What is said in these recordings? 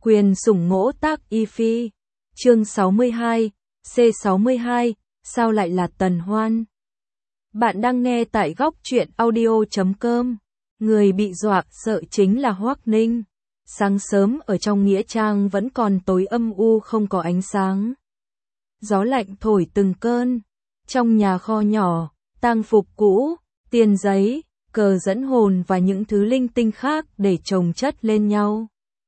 Quyền sủng ngỗ tác y phi. Chương 62, C62, sao lại là Tần Hoan? Bạn đang nghe tại góc truyện audio.com. Người bị dọa sợ chính là Hoắc Ninh. Sáng sớm ở trong nghĩa trang vẫn còn tối âm u không có ánh sáng. Gió lạnh thổi từng cơn. Trong nhà kho nhỏ, tang phục cũ, tiền giấy, cờ dẫn hồn và những thứ linh tinh khác để chồng chất lên nhau.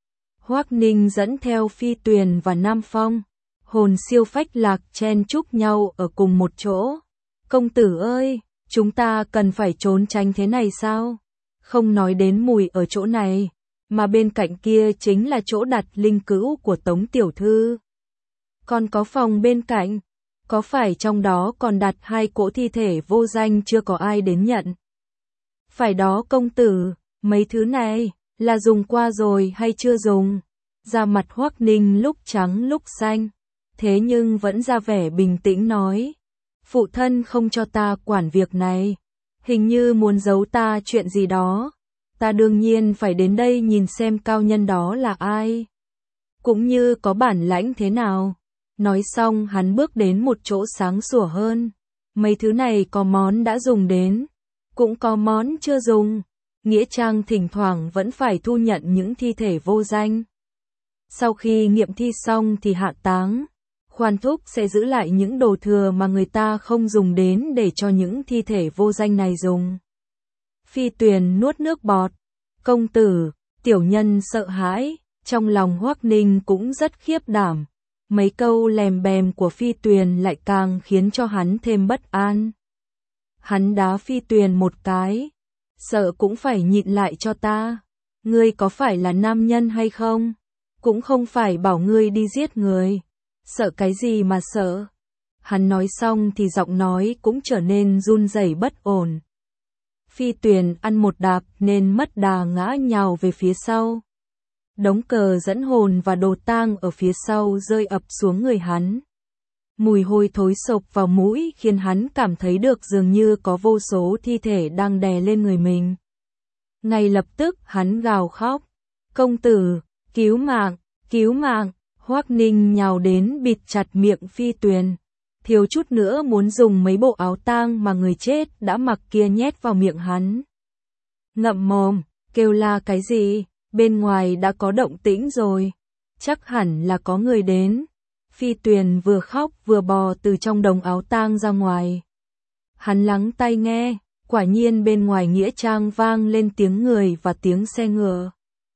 Hoắc Ninh dẫn theo Phi Tuyền và Nam Phong, hồn siêu phách lạc chen chúc nhau ở cùng một chỗ. Công tử ơi, chúng ta cần phải trốn tránh thế này sao? Không nói đến mùi ở chỗ này, mà bên cạnh kia chính là chỗ đặt linh cữu của Tống tiểu thư. Còn có phòng bên cạnh, có phải trong đó còn đặt 2 cỗ thi thể vô danh chưa có ai đến nhận? Phải đó công tử, mấy thứ này là dùng qua rồi hay chưa dùng? Da mặt Hoắc Ninh lúc trắng lúc xanh, thế nhưng vẫn ra vẻ bình tĩnh nói. Phụ thân không cho ta quản việc này, hình như muốn giấu ta chuyện gì đó. Ta đương nhiên phải đến đây nhìn xem cao nhân đó là ai, cũng như có bản lãnh thế nào. Nói xong hắn bước đến một chỗ sáng sủa hơn. Mấy thứ này có món đã dùng đến, cũng có món chưa dùng. Nghĩa trang thỉnh thoảng vẫn phải thu nhận những thi thể vô danh. Sau khi nghiệm thi xong thì hạ táng. Khoan thúc sẽ giữ lại những đồ thừa mà người ta không dùng đến để cho những thi thể vô danh này dùng. Phi Tuyền nuốt nước bọt. Công tử, tiểu nhân sợ hãi, trong lòng Hoắc Ninh cũng rất khiếp đảm. Mấy câu lèm bèm của Phi Tuyền lại càng khiến cho hắn thêm bất an. Hắn đá Phi Tuyền một cái. Sợ cũng phải nhịn lại cho ta. Ngươi có phải là nam nhân hay không? Cũng không phải bảo ngươi đi giết người. Sợ cái gì mà sợ? Hắn nói xong thì giọng nói cũng trở nên run rẩy bất ổn. Phi Tuyền ăn một đạp nên mất đà ngã nhào về phía sau. Đống cờ dẫn hồn và đồ tang ở phía sau rơi ập xuống người hắn. Mùi hôi thối xộc vào mũi khiến hắn cảm thấy được dường như có vô số thi thể đang đè lên người mình. Ngay lập tức hắn gào khóc. Công tử, cứu mạng, cứu mạng. Hoắc Ninh nhào đến bịt chặt miệng Phi Tuyền. Thiếu chút nữa muốn dùng mấy bộ áo tang mà người chết đã mặc kia nhét vào miệng hắn. Ngậm mồm, kêu la cái gì? Bên ngoài đã có động tĩnh rồi. Chắc hẳn là có người đến. Phi Tuyền vừa khóc vừa bò từ trong đống áo tang ra ngoài. Hắn lắng tai nghe, quả nhiên bên ngoài nghĩa trang vang lên tiếng người và tiếng xe ngựa.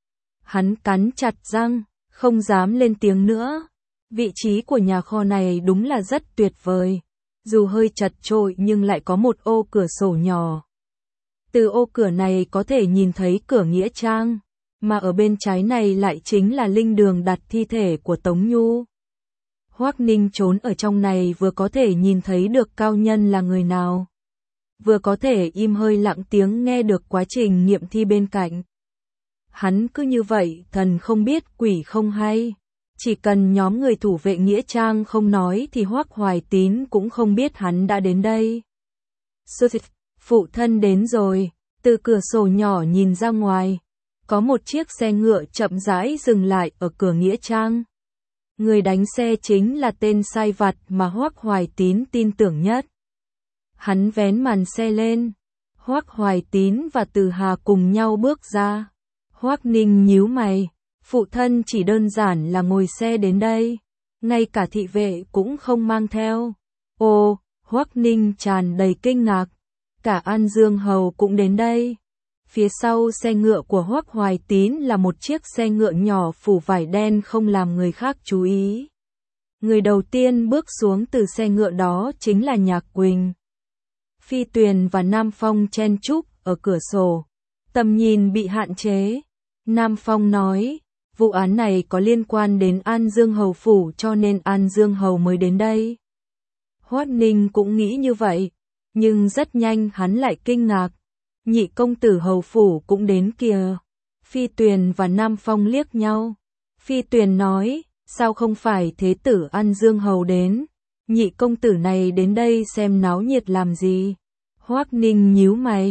Hắn cắn chặt răng, không dám lên tiếng nữa. Vị trí của nhà kho này đúng là rất tuyệt vời. Dù hơi chật chội nhưng lại có một ô cửa sổ nhỏ. Từ ô cửa này có thể nhìn thấy cửa nghĩa trang, mà ở bên trái này lại chính là linh đường đặt thi thể của Tống Nhu. Hoắc Ninh trốn ở trong này vừa có thể nhìn thấy được cao nhân là người nào, vừa có thể im hơi lặng tiếng nghe được quá trình nghiệm thi bên cạnh. Hắn cứ như vậy, thần không biết quỷ không hay. Chỉ cần nhóm người thủ vệ nghĩa trang không nói thì Hoắc Hoài Tín cũng không biết hắn đã đến đây. Phụ thân đến rồi. Từ cửa sổ nhỏ nhìn ra ngoài, có một chiếc xe ngựa chậm rãi dừng lại ở cửa nghĩa trang. Người đánh xe chính là tên sai vặt mà Hoắc Hoài Tín tin tưởng nhất. Hắn vén màn xe lên. Hoắc Hoài Tín và Từ Hà cùng nhau bước ra. Hoắc Ninh nhíu mày. Phụ thân chỉ đơn giản là ngồi xe đến đây, ngay cả thị vệ cũng không mang theo. Ồ, Hoắc Ninh tràn đầy kinh ngạc. Cả An Dương Hầu cũng đến đây. Phía sau xe ngựa của Hoắc Hoài Tín là một chiếc xe ngựa nhỏ phủ vải đen không làm người khác chú ý. Người đầu tiên bước xuống từ xe ngựa đó chính là Nhạc Quỳnh. Phi Tuyền và Nam Phong chen chúc ở cửa sổ. Tầm nhìn bị hạn chế. Nam Phong nói, vụ án này có liên quan đến An Dương Hầu phủ cho nên An Dương Hầu mới đến đây. Hoắc Ninh cũng nghĩ như vậy, nhưng rất nhanh hắn lại kinh ngạc. Nhị công tử hầu phủ cũng đến kìa. Phi Tuyền và Nam Phong liếc nhau. Phi Tuyền nói, sao không phải thế tử An Dương Hầu đến? Nhị công tử này đến đây xem náo nhiệt làm gì? Hoắc Ninh nhíu mày,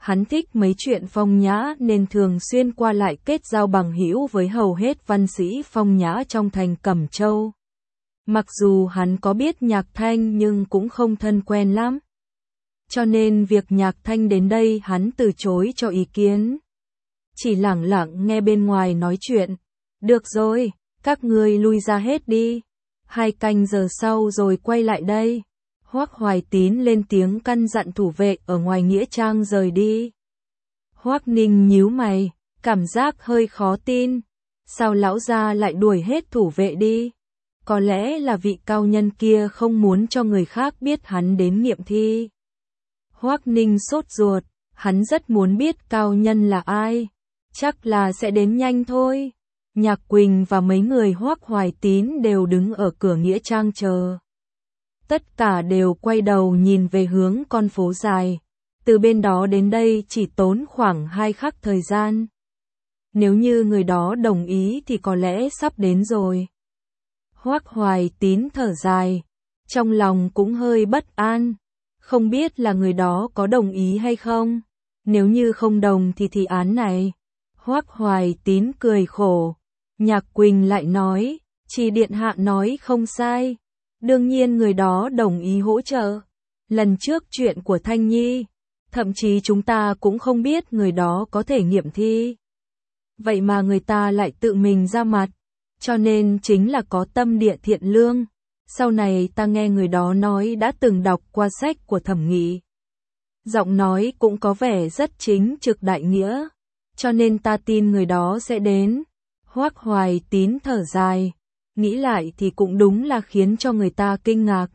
Hắn thích mấy chuyện phong nhã nên thường xuyên qua lại kết giao bằng hữu với hầu hết văn sĩ phong nhã trong thành Cẩm Châu. Mặc dù hắn có biết Nhạc Thanh nhưng cũng không thân quen lắm. Cho nên việc Nhạc Thanh đến đây hắn từ chối cho ý kiến. Chỉ lẳng lặng nghe bên ngoài nói chuyện. Được rồi, các ngươi lui ra hết đi. 2 canh giờ sau rồi quay lại đây. Hoắc Hoài Tín lên tiếng căn dặn thủ vệ ở ngoài nghĩa trang rời đi. Hoắc Ninh nhíu mày, cảm giác hơi khó tin. Sao lão gia lại đuổi hết thủ vệ đi? Có lẽ là vị cao nhân kia không muốn cho người khác biết hắn đến nghiệm thi. Hoắc Ninh sốt ruột, hắn rất muốn biết cao nhân là ai. Chắc là sẽ đến nhanh thôi. Nhạc Quỳnh và mấy người Hoắc Hoài Tín đều đứng ở cửa nghĩa trang chờ. Tất cả đều quay đầu nhìn về hướng con phố dài. Từ bên đó đến đây chỉ tốn khoảng 2 khắc thời gian. Nếu như người đó đồng ý thì có lẽ sắp đến rồi. Hoắc Hoài Tín thở dài, trong lòng cũng hơi bất an. Không biết là người đó có đồng ý hay không. Nếu như không đồng thì án này. Hoắc Hoài Tín cười khổ. Nhạc Quỳnh lại nói, chỉ điện hạ nói không sai. Đương nhiên người đó đồng ý hỗ trợ. Lần trước chuyện của Thanh Nhi, thậm chí chúng ta cũng không biết người đó có thể nghiệm thi. Vậy mà người ta lại tự mình ra mặt, cho nên chính là có tâm địa thiện lương. Sau này ta nghe người đó nói đã từng đọc qua sách của Thẩm Nghị. Giọng nói cũng có vẻ rất chính trực đại nghĩa, cho nên ta tin người đó sẽ đến. Hoắc Hoài Tín thở dài, nghĩ lại thì cũng đúng là khiến cho người ta kinh ngạc.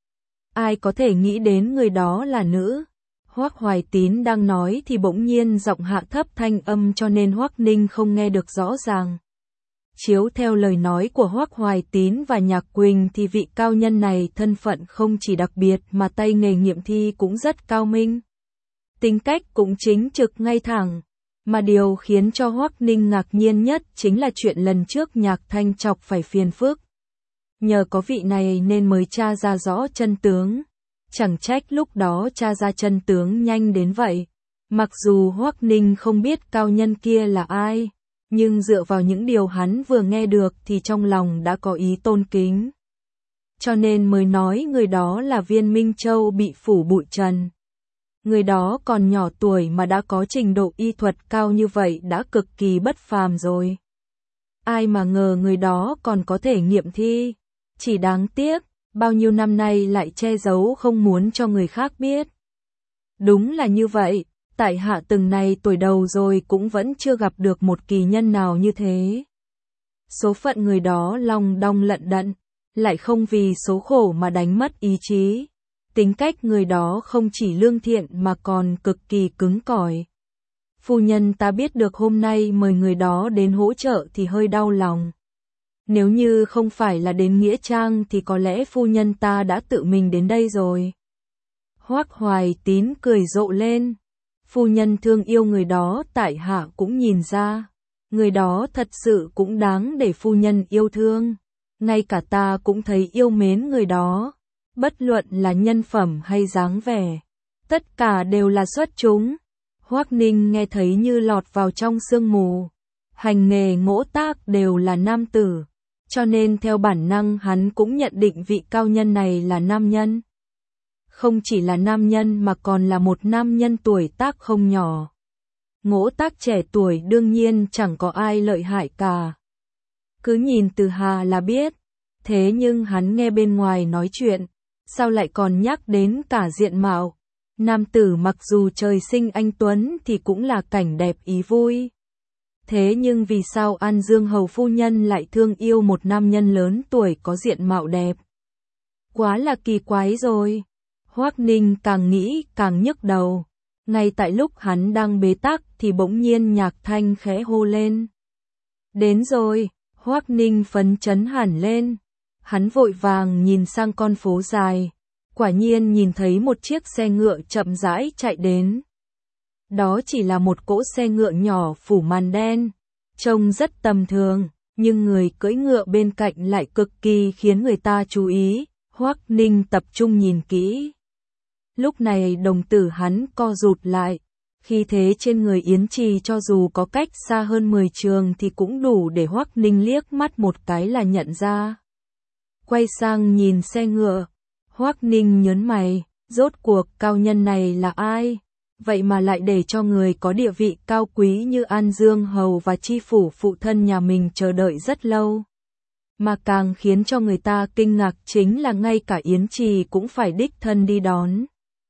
Ai có thể nghĩ đến người đó là nữ? Hoắc Hoài Tín đang nói thì bỗng nhiên giọng hạ thấp thanh âm cho nên Hoắc Ninh không nghe được rõ ràng. Chiếu theo lời nói của Hoắc Hoài Tín và Nhạc Quỳnh thì vị cao nhân này thân phận không chỉ đặc biệt mà tay nghề nghiệm thi cũng rất cao minh. Tính cách cũng chính trực ngay thẳng. Mà điều khiến cho Hoắc Ninh ngạc nhiên nhất chính là chuyện lần trước Nhạc Thanh chọc phải phiền phức. Nhờ có vị này nên mới tra ra rõ chân tướng. Chẳng trách lúc đó tra ra chân tướng nhanh đến vậy. Mặc dù Hoắc Ninh không biết cao nhân kia là ai, nhưng dựa vào những điều hắn vừa nghe được thì trong lòng đã có ý tôn kính. Cho nên mới nói người đó là Viên Minh Châu bị phủ bụi trần. Người đó còn nhỏ tuổi mà đã có trình độ y thuật cao như vậy đã cực kỳ bất phàm rồi. Ai mà ngờ người đó còn có thể nghiệm thi. Chỉ đáng tiếc, bao nhiêu năm nay lại che giấu không muốn cho người khác biết. Đúng là như vậy, tại hạ từng này tuổi đầu rồi cũng vẫn chưa gặp được một kỳ nhân nào như thế. Số phận người đó long đong lận đận, lại không vì số khổ mà đánh mất ý chí. Tính cách người đó không chỉ lương thiện mà còn cực kỳ cứng cỏi. Phu nhân ta biết được hôm nay mời người đó đến hỗ trợ thì hơi đau lòng. Nếu như không phải là đến nghĩa trang thì có lẽ phu nhân ta đã tự mình đến đây rồi. Hoắc Hoài Tín cười rộ lên. Phu nhân thương yêu người đó tại hạ cũng nhìn ra. Người đó thật sự cũng đáng để phu nhân yêu thương. Ngay cả ta cũng thấy yêu mến người đó. Bất luận là nhân phẩm hay dáng vẻ, tất cả đều là xuất chúng. Hoắc Ninh nghe thấy như lọt vào trong sương mù. Hành nghề ngỗ tác đều là nam tử, cho nên theo bản năng hắn cũng nhận định vị cao nhân này là nam nhân. Không chỉ là nam nhân mà còn là một nam nhân tuổi tác không nhỏ. Ngỗ tác trẻ tuổi đương nhiên chẳng có ai lợi hại cả. Cứ nhìn từ hà là biết. Thế nhưng hắn nghe bên ngoài nói chuyện, sao lại còn nhắc đến cả diện mạo. Nam tử mặc dù trời sinh anh tuấn thì cũng là cảnh đẹp ý vui. Thế nhưng vì sao An Dương hầu phu nhân lại thương yêu một nam nhân lớn tuổi có diện mạo đẹp? Quá là kỳ quái rồi. Hoắc Ninh càng nghĩ càng nhức đầu. Ngay tại lúc hắn đang bế tắc thì bỗng nhiên Nhạc Thanh khẽ hô lên. Đến rồi, Hoắc Ninh phấn chấn hẳn lên. Hắn vội vàng nhìn sang con phố dài. Quả nhiên nhìn thấy một chiếc xe ngựa chậm rãi chạy đến. Đó chỉ là một cỗ xe ngựa nhỏ phủ màn đen. Trông rất tầm thường, nhưng người cưỡi ngựa bên cạnh lại cực kỳ khiến người ta chú ý. Hoắc Ninh tập trung nhìn kỹ. Lúc này đồng tử hắn co rụt lại. Khí thế trên người Yến Trì cho dù có cách xa hơn 10 trường thì cũng đủ để Hoắc Ninh liếc mắt một cái là nhận ra. Quay sang nhìn xe ngựa, Hoắc Ninh nhớn mày, rốt cuộc cao nhân này là ai? Vậy mà lại để cho người có địa vị cao quý như An Dương Hầu và chi phủ phụ thân nhà mình chờ đợi rất lâu. Mà càng khiến cho người ta kinh ngạc chính là ngay cả Yến Trì cũng phải đích thân đi đón.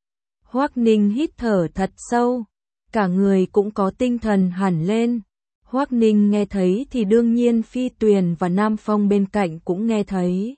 Hoắc Ninh hít thở thật sâu, cả người cũng có tinh thần hẳn lên. Hoắc Ninh nghe thấy thì đương nhiên Phi Tuyền và Nam Phong bên cạnh cũng nghe thấy.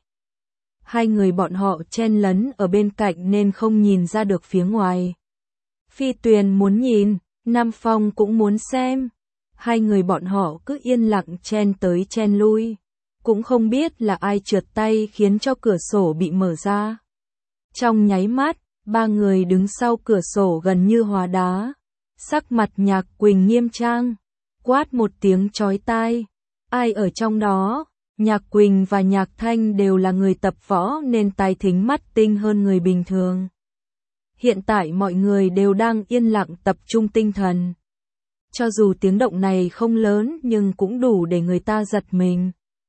Hai người bọn họ chen lấn ở bên cạnh nên không nhìn ra được phía ngoài. Phi Tuyền muốn nhìn, Nam Phong cũng muốn xem. Hai người bọn họ cứ yên lặng chen tới chen lui. Cũng không biết là ai trượt tay khiến cho cửa sổ bị mở ra. Trong nháy mắt, ba người đứng sau cửa sổ gần như hóa đá. Sắc mặt Nhạc Quỳnh nghiêm trang, quát một tiếng chói tai. Ai ở trong đó? Nhạc Quỳnh và Nhạc Thanh đều là người tập võ nên tai thính mắt tinh hơn người bình thường. Hiện tại mọi người đều đang yên lặng tập trung tinh thần. Cho dù tiếng động này không lớn nhưng cũng đủ để người ta giật mình.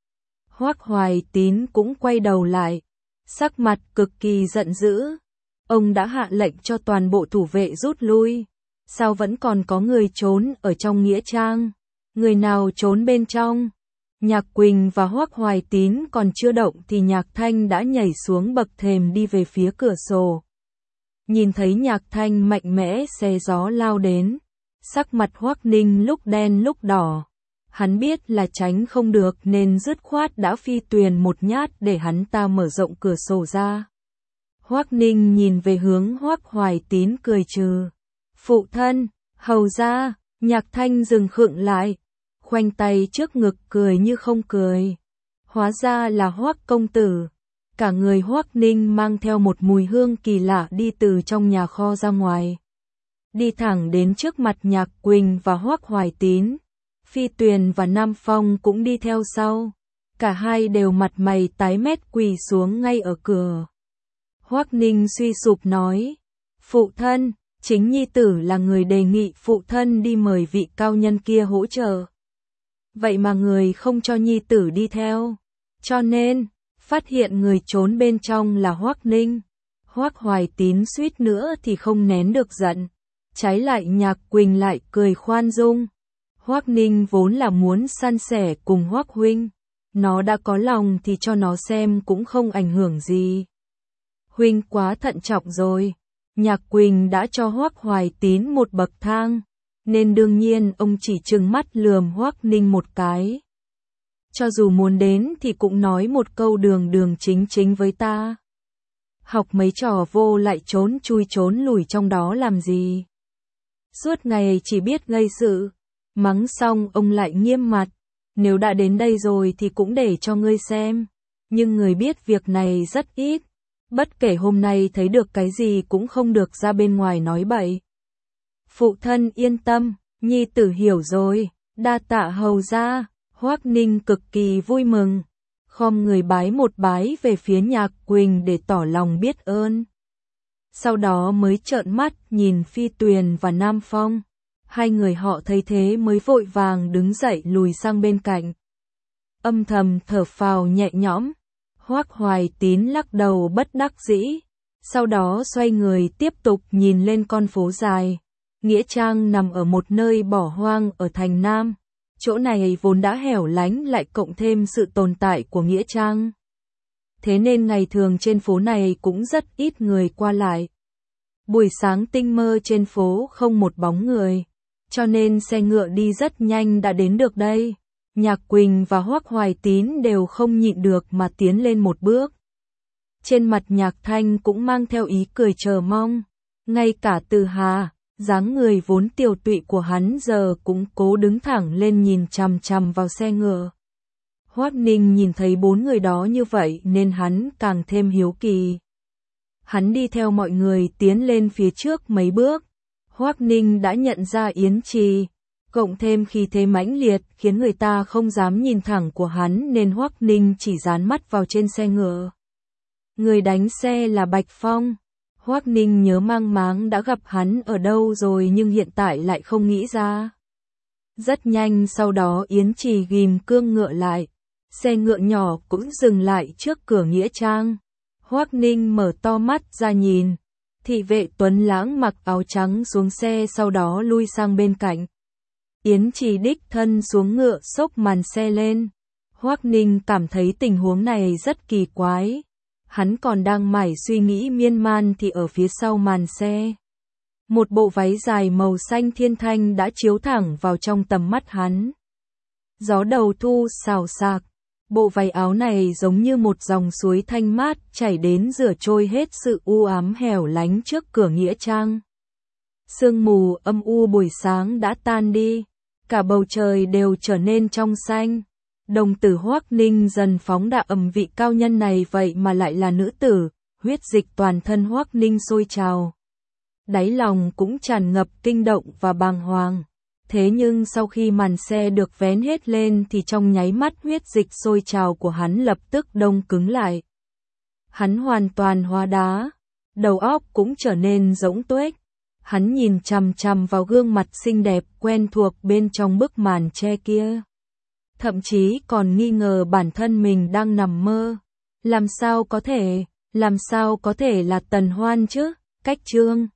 Hoắc Hoài Tín cũng quay đầu lại, sắc mặt cực kỳ giận dữ. Ông đã hạ lệnh cho toàn bộ thủ vệ rút lui. Sao vẫn còn có người trốn ở trong nghĩa trang? Người nào trốn bên trong? Nhạc Quỳnh và Hoắc Hoài Tín còn chưa động thì Nhạc Thanh đã nhảy xuống bậc thềm đi về phía cửa sổ. Nhìn thấy Nhạc Thanh mạnh mẽ xé gió lao đến, sắc mặt Hoắc Ninh lúc đen lúc đỏ. Hắn biết là tránh không được nên dứt khoát đã Phi Tuyền một nhát để hắn ta mở rộng cửa sổ ra. Hoắc Ninh nhìn về hướng Hoắc Hoài Tín cười trừ. Phụ thân, hầu ra, Nhạc Thanh dừng khựng lại, khoanh tay trước ngực cười như không cười. Hóa ra là Hoắc công tử. Cả người Hoắc Ninh mang theo một mùi hương kỳ lạ đi từ trong nhà kho ra ngoài. Đi thẳng đến trước mặt Nhạc Quỳnh và Hoắc Hoài Tín. Phi Tuyền và Nam Phong cũng đi theo sau. Cả hai đều mặt mày tái mét quỳ xuống ngay ở cửa. Hoắc Ninh suy sụp nói. Phụ thân, chính nhi tử là người đề nghị phụ thân đi mời vị cao nhân kia hỗ trợ. Vậy mà người không cho nhi tử đi theo. Cho nên, phát hiện người trốn bên trong là Hoắc Ninh. Hoắc Hoài Tín suýt nữa thì không nén được giận. Trái lại Nhạc Quỳnh lại cười khoan dung. Hoắc Ninh vốn là muốn san sẻ cùng Hoắc huynh. Nó đã có lòng thì cho nó xem cũng không ảnh hưởng gì. Huynh quá thận trọng rồi. Nhạc Quỳnh đã cho Hoắc Hoài Tín một bậc thang, nên đương nhiên ông chỉ trừng mắt lườm Hoắc Ninh một cái. Cho dù muốn đến thì cũng nói một câu đường đường chính chính với ta. Học mấy trò vô lại trốn chui trốn lùi trong đó làm gì? Suốt ngày chỉ biết gây sự. Mắng xong ông lại nghiêm mặt. Nếu đã đến đây rồi thì cũng để cho ngươi xem. Nhưng người biết việc này rất ít. Bất kể hôm nay thấy được cái gì cũng không được ra bên ngoài nói bậy. Phụ thân yên tâm, nhi tử hiểu rồi, đa tạ hầu ra. Hoắc Ninh cực kỳ vui mừng, khom người bái một bái về phía Nhạc Quỳnh để tỏ lòng biết ơn. Sau đó mới trợn mắt nhìn Phi Tuyền và Nam Phong. Hai người họ thấy thế mới vội vàng đứng dậy lùi sang bên cạnh. Âm thầm thở phào nhẹ nhõm. Hoắc Hoài Tín lắc đầu bất đắc dĩ. Sau đó xoay người tiếp tục nhìn lên con phố dài. Nghĩa trang nằm ở một nơi bỏ hoang ở thành Nam. Chỗ này vốn đã hẻo lánh lại cộng thêm sự tồn tại của nghĩa trang. Thế nên ngày thường trên phố này cũng rất ít người qua lại. Buổi sáng tinh mơ trên phố không một bóng người. Cho nên xe ngựa đi rất nhanh đã đến được đây. Nhạc Quỳnh và Hoắc Hoài Tín đều không nhịn được mà tiến lên một bước. Trên mặt Nhạc Thanh cũng mang theo ý cười chờ mong. Ngay cả Từ Hà, dáng người vốn tiều tụy của hắn giờ cũng cố đứng thẳng lên nhìn chằm chằm vào xe ngựa. Hoắc Ninh nhìn thấy bốn người đó như vậy nên hắn càng thêm hiếu kỳ. Hắn đi theo mọi người tiến lên phía trước mấy bước. Hoắc Ninh đã nhận ra Yến Trì, cộng thêm khí thế mãnh liệt khiến người ta không dám nhìn thẳng của hắn nên Hoắc Ninh chỉ dán mắt vào trên xe ngựa. Người đánh xe là Bạch Phong. Hoắc Ninh nhớ mang máng đã gặp hắn ở đâu rồi nhưng hiện tại lại không nghĩ ra. Rất nhanh sau đó Yến Trì ghim cương ngựa lại, xe ngựa nhỏ cũng dừng lại trước cửa nghĩa trang. Hoắc Ninh mở to mắt ra nhìn, thị vệ tuấn lãng mặc áo trắng xuống xe sau đó lui sang bên cạnh. Yến Trì đích thân xuống ngựa xốc màn xe lên. Hoắc Ninh cảm thấy tình huống này rất kỳ quái. Hắn còn đang mải suy nghĩ miên man thì ở phía sau màn xe, một bộ váy dài màu xanh thiên thanh đã chiếu thẳng vào trong tầm mắt hắn. Gió đầu thu xào xạc, bộ váy áo này giống như một dòng suối thanh mát chảy đến rửa trôi hết sự u ám hẻo lánh trước cửa nghĩa trang. Sương mù âm u buổi sáng đã tan đi, cả bầu trời đều trở nên trong xanh. Đồng tử Hoắc Ninh dần phóng đại vị cao nhân này vậy mà lại là nữ tử, huyết dịch toàn thân Hoắc Ninh sôi trào. Đáy lòng cũng tràn ngập kinh động và bàng hoàng. Thế nhưng sau khi màn xe được vén hết lên thì trong nháy mắt huyết dịch sôi trào của hắn lập tức đông cứng lại. Hắn hoàn toàn hóa đá, đầu óc cũng trở nên rỗng tuếch. Hắn nhìn chằm chằm vào gương mặt xinh đẹp quen thuộc bên trong bức màn che kia. Thậm chí còn nghi ngờ bản thân mình đang nằm mơ. Làm sao có thể là Tần Hoan chứ? Cách chương